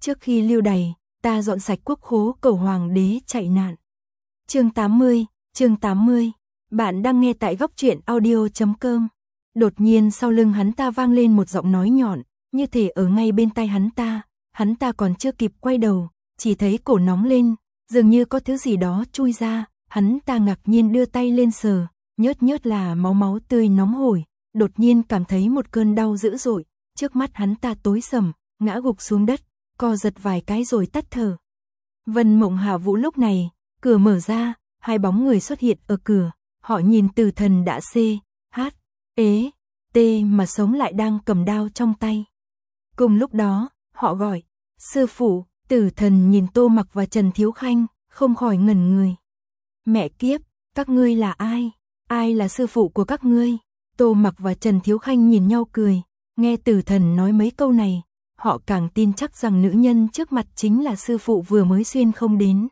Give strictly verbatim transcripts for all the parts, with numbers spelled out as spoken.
trước khi lưu đày, ta dọn sạch quốc khố cầu hoàng đế chạy nạn. Chương tám mươi, chương tám mươi. Bạn đang nghe tại góc truyện audio chấm com. Đột nhiên sau lưng hắn ta vang lên một giọng nói nhọn, như thể ở ngay bên tai hắn ta. Hắn ta còn chưa kịp quay đầu, chỉ thấy cổ nóng lên, dường như có thứ gì đó chui ra. Hắn ta ngạc nhiên đưa tay lên sờ, nhớt nhớt là máu máu tươi nóng hổi. Đột nhiên cảm thấy một cơn đau dữ dội, trước mắt hắn ta tối sầm, ngã gục xuống đất, co giật vài cái rồi tắt thở. Vân Mộng Hạ Vũ lúc này, cửa mở ra, hai bóng người xuất hiện ở cửa, họ nhìn Tử Thần đã xê, hát, ế, tê mà sống lại đang cầm đao trong tay. Cùng lúc đó, họ gọi, sư phụ. Tử Thần nhìn Tô Mặc và Trần Thiếu Khanh, không khỏi ngẩn người. Mẹ kiếp, các ngươi là ai? Ai là sư phụ của các ngươi? Tô Mặc và Trần Thiếu Khanh nhìn nhau cười, nghe Tử Thần nói mấy câu này, họ càng tin chắc rằng nữ nhân trước mặt chính là sư phụ vừa mới xuyên không đến.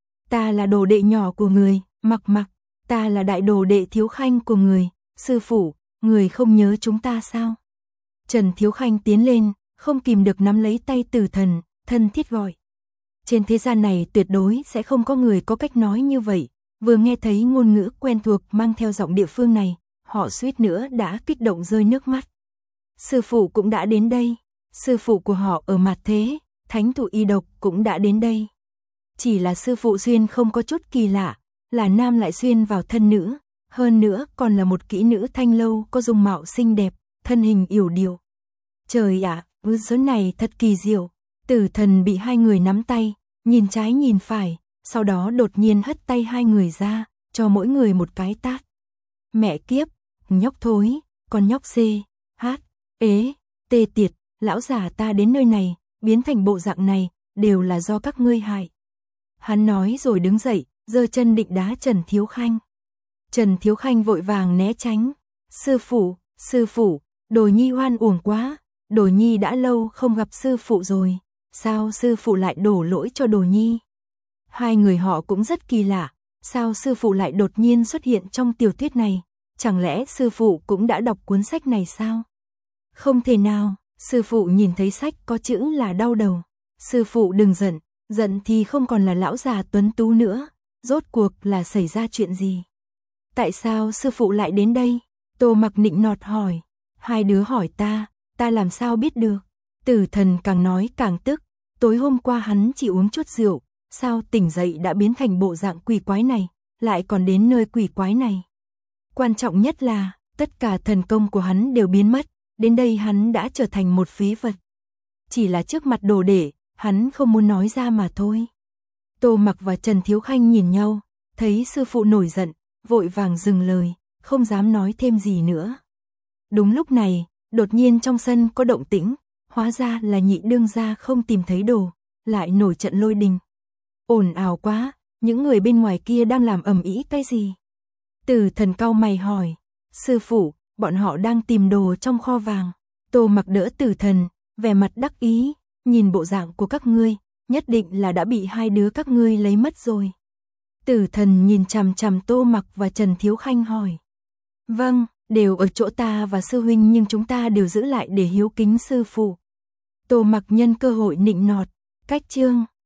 Ta là đồ đệ nhỏ của người, Mặc Mặc, ta là đại đồ đệ Thiếu Khanh của người, sư phụ, người không nhớ chúng ta sao? Trần Thiếu Khanh tiến lên, không kìm được nắm lấy tay Tử Thần, thân thiết gọi. Trên thế gian này tuyệt đối sẽ không có người có cách nói như vậy, vừa nghe thấy ngôn ngữ quen thuộc mang theo giọng địa phương này, họ suýt nữa đã kích động rơi nước mắt. Sư phụ cũng đã đến đây, sư phụ của họ ở mặt thế, thánh thụ y độc cũng đã đến đây. Chỉ là sư phụ xuyên không có chút kỳ lạ, là nam lại xuyên vào thân nữ, hơn nữa còn là một kỹ nữ thanh lâu có dung mạo xinh đẹp, thân hình yểu điệu. Trời ạ, vứ số này thật kỳ diệu. Tử Thần bị hai người nắm tay, nhìn trái nhìn phải, sau đó đột nhiên hất tay hai người ra, cho mỗi người một cái tát. Mẹ kiếp, nhóc thối, con nhóc xê, hát, ế, tê tiệt, lão già ta đến nơi này, biến thành bộ dạng này, đều là do các ngươi hại. Hắn nói rồi đứng dậy, giơ chân định đá Trần Thiếu Khanh. Trần Thiếu Khanh vội vàng né tránh. Sư phụ, sư phụ, Đồ Nhi oan uổng quá, Đồ Nhi đã lâu không gặp sư phụ rồi, sao sư phụ lại đổ lỗi cho Đồ Nhi? Hai người họ cũng rất kỳ lạ, sao sư phụ lại đột nhiên xuất hiện trong tiểu thuyết này? Chẳng lẽ sư phụ cũng đã đọc cuốn sách này sao? Không thể nào, sư phụ nhìn thấy sách có chữ là đau đầu. Sư phụ đừng giận, giận thì không còn là lão già tuấn tú nữa, rốt cuộc là xảy ra chuyện gì? Tại sao sư phụ lại đến đây? Tô Mặc nịnh nọt hỏi. Hai đứa hỏi ta, ta làm sao biết được? Tử Thần càng nói càng tức, tối hôm qua hắn chỉ uống chút rượu, sao tỉnh dậy đã biến thành bộ dạng quỷ quái này, lại còn đến nơi quỷ quái này. Quan trọng nhất là, tất cả thần công của hắn đều biến mất, đến đây hắn đã trở thành một phế vật. Chỉ là trước mặt đồ đệ, hắn không muốn nói ra mà thôi. Tô Mặc và Trần Thiếu Khanh nhìn nhau, thấy sư phụ nổi giận, vội vàng dừng lời, không dám nói thêm gì nữa. Đúng lúc này, đột nhiên trong sân có động tĩnh, hóa ra là Nhị đương gia không tìm thấy đồ, lại nổi trận lôi đình. Ồn ào quá, những người bên ngoài kia đang làm ầm ĩ cái gì? Tử Thần cau mày hỏi, sư phụ, bọn họ đang tìm đồ trong kho vàng. Tô Mặc đỡ Tử Thần, vẻ mặt đắc ý, nhìn bộ dạng của các ngươi, nhất định là đã bị hai đứa các ngươi lấy mất rồi. Tử Thần nhìn chằm chằm Tô Mặc và Trần Thiếu Khanh hỏi. Vâng, đều ở chỗ ta và sư huynh nhưng chúng ta đều giữ lại để hiếu kính sư phụ. Tô Mặc nhân cơ hội nịnh nọt, cách chương.